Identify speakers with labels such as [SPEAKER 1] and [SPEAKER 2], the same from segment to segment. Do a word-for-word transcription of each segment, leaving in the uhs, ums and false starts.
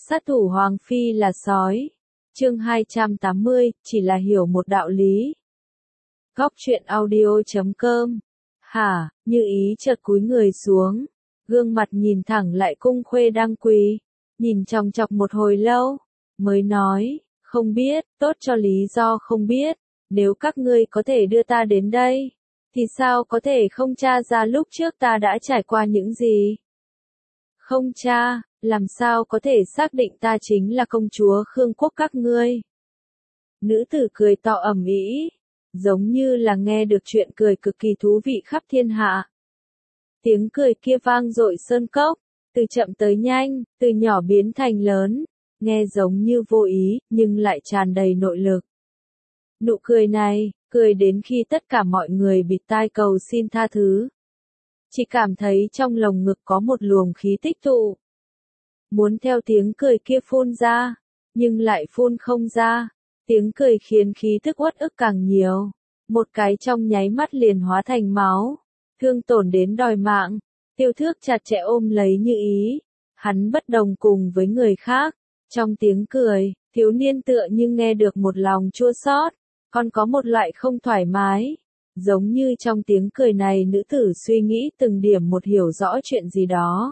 [SPEAKER 1] Sát thủ Hoàng Phi là sói. Chương hai trăm tám mươi, chỉ là hiểu một đạo lý. Góc truyện audio chấm com. Hả, Như Ý chợt cúi người xuống, gương mặt nhìn thẳng lại Cung Khuê đang quỳ, nhìn chòng chọc một hồi lâu, mới nói, không biết, tốt cho lý do không biết, nếu các ngươi có thể đưa ta đến đây, thì sao có thể không tra ra lúc trước ta đã trải qua những gì? Không tra, làm sao có thể xác định ta chính là công chúa Khương Quốc các ngươi? Nữ tử cười to ầm ĩ, giống như là nghe được chuyện cười cực kỳ thú vị khắp thiên hạ. Tiếng cười kia vang dội sơn cốc, từ chậm tới nhanh, từ nhỏ biến thành lớn, nghe giống như vô ý, nhưng lại tràn đầy nội lực. Nụ cười này, cười đến khi tất cả mọi người bịt tai cầu xin tha thứ. Chỉ cảm thấy trong lồng ngực có một luồng khí tích tụ. Muốn theo tiếng cười kia phun ra, nhưng lại phun không ra. Tiếng cười khiến khí tức uất ức càng nhiều. Một cái trong nháy mắt liền hóa thành máu. Thương tổn đến đòi mạng. Tiêu Thước chặt chẽ ôm lấy Như Ý. Hắn bất đồng cùng với người khác. Trong tiếng cười, thiếu niên tựa như nghe được một lòng chua xót, còn có một loại không thoải mái. Giống như trong tiếng cười này nữ tử suy nghĩ từng điểm một hiểu rõ chuyện gì đó.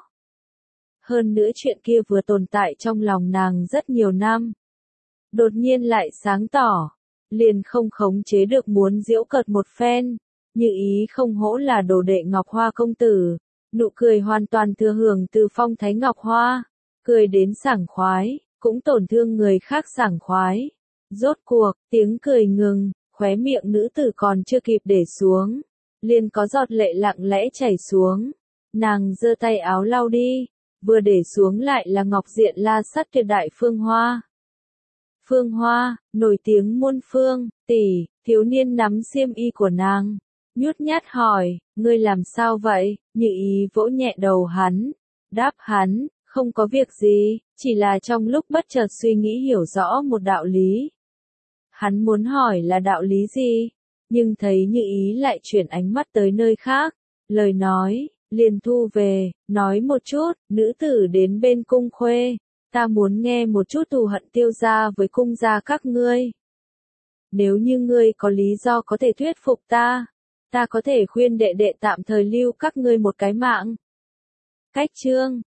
[SPEAKER 1] Hơn nữa chuyện kia vừa tồn tại trong lòng nàng rất nhiều năm. Đột nhiên lại sáng tỏ, liền không khống chế được muốn giễu cợt một phen. Như Ý không hổ là đồ đệ Ngọc Hoa công tử, nụ cười hoàn toàn thừa hưởng từ phong thái Ngọc Hoa, cười đến sảng khoái, cũng tổn thương người khác sảng khoái. Rốt cuộc, tiếng cười ngừng, khóe miệng nữ tử còn chưa kịp để xuống, liền có giọt lệ lặng lẽ chảy xuống. Nàng giơ tay áo lau đi, vừa để xuống lại là ngọc diện la sắt tuyệt đại Phương Hoa. Phương Hoa, nổi tiếng muôn phương, tỷ, thiếu niên nắm xiêm y của nàng, nhút nhát hỏi, ngươi làm sao vậy? Như Ý vỗ nhẹ đầu hắn, đáp hắn, không có việc gì, chỉ là trong lúc bất chợt suy nghĩ hiểu rõ một đạo lý. Hắn muốn hỏi là đạo lý gì, nhưng thấy Như Ý lại chuyển ánh mắt tới nơi khác, lời nói, liền thu về, nói một chút, nữ tử đến bên Cung Khuê, ta muốn nghe một chút thù hận Tiêu gia với Cung gia các ngươi. Nếu như ngươi có lý do có thể thuyết phục ta, ta có thể khuyên đệ đệ tạm thời lưu các ngươi một cái mạng. Cách chương,